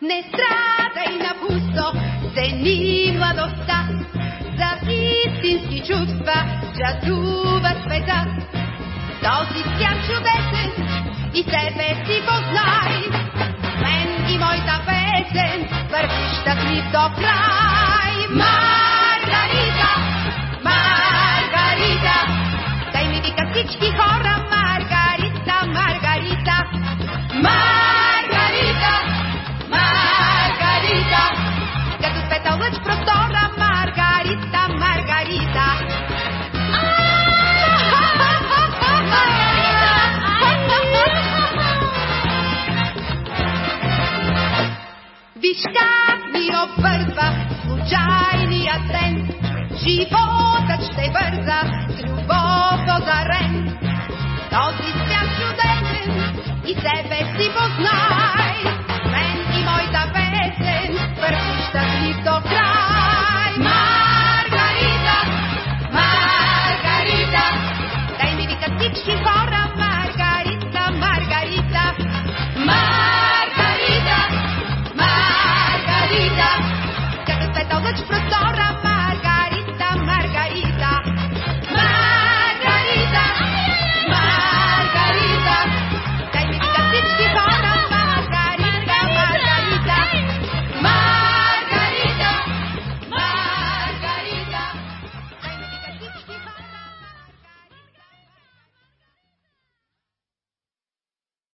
Не страдай на пусто, цени младостта, за истински чувства часува света. Този свят чудесен и себе си познай, мен и моята песен върви щастлив до край. Маргарита, Маргарита, дай ми вика всички хора, Маргарита, Маргарита. Маргарита, Маргарита, като светъл лъч простора, Маргарита, Маргарита. Виж как ми обвързва случайния ден, животът ще бърза с любов озарен. Този свят чудесен и себе си познай, мен и моята песен върви щастлив до край.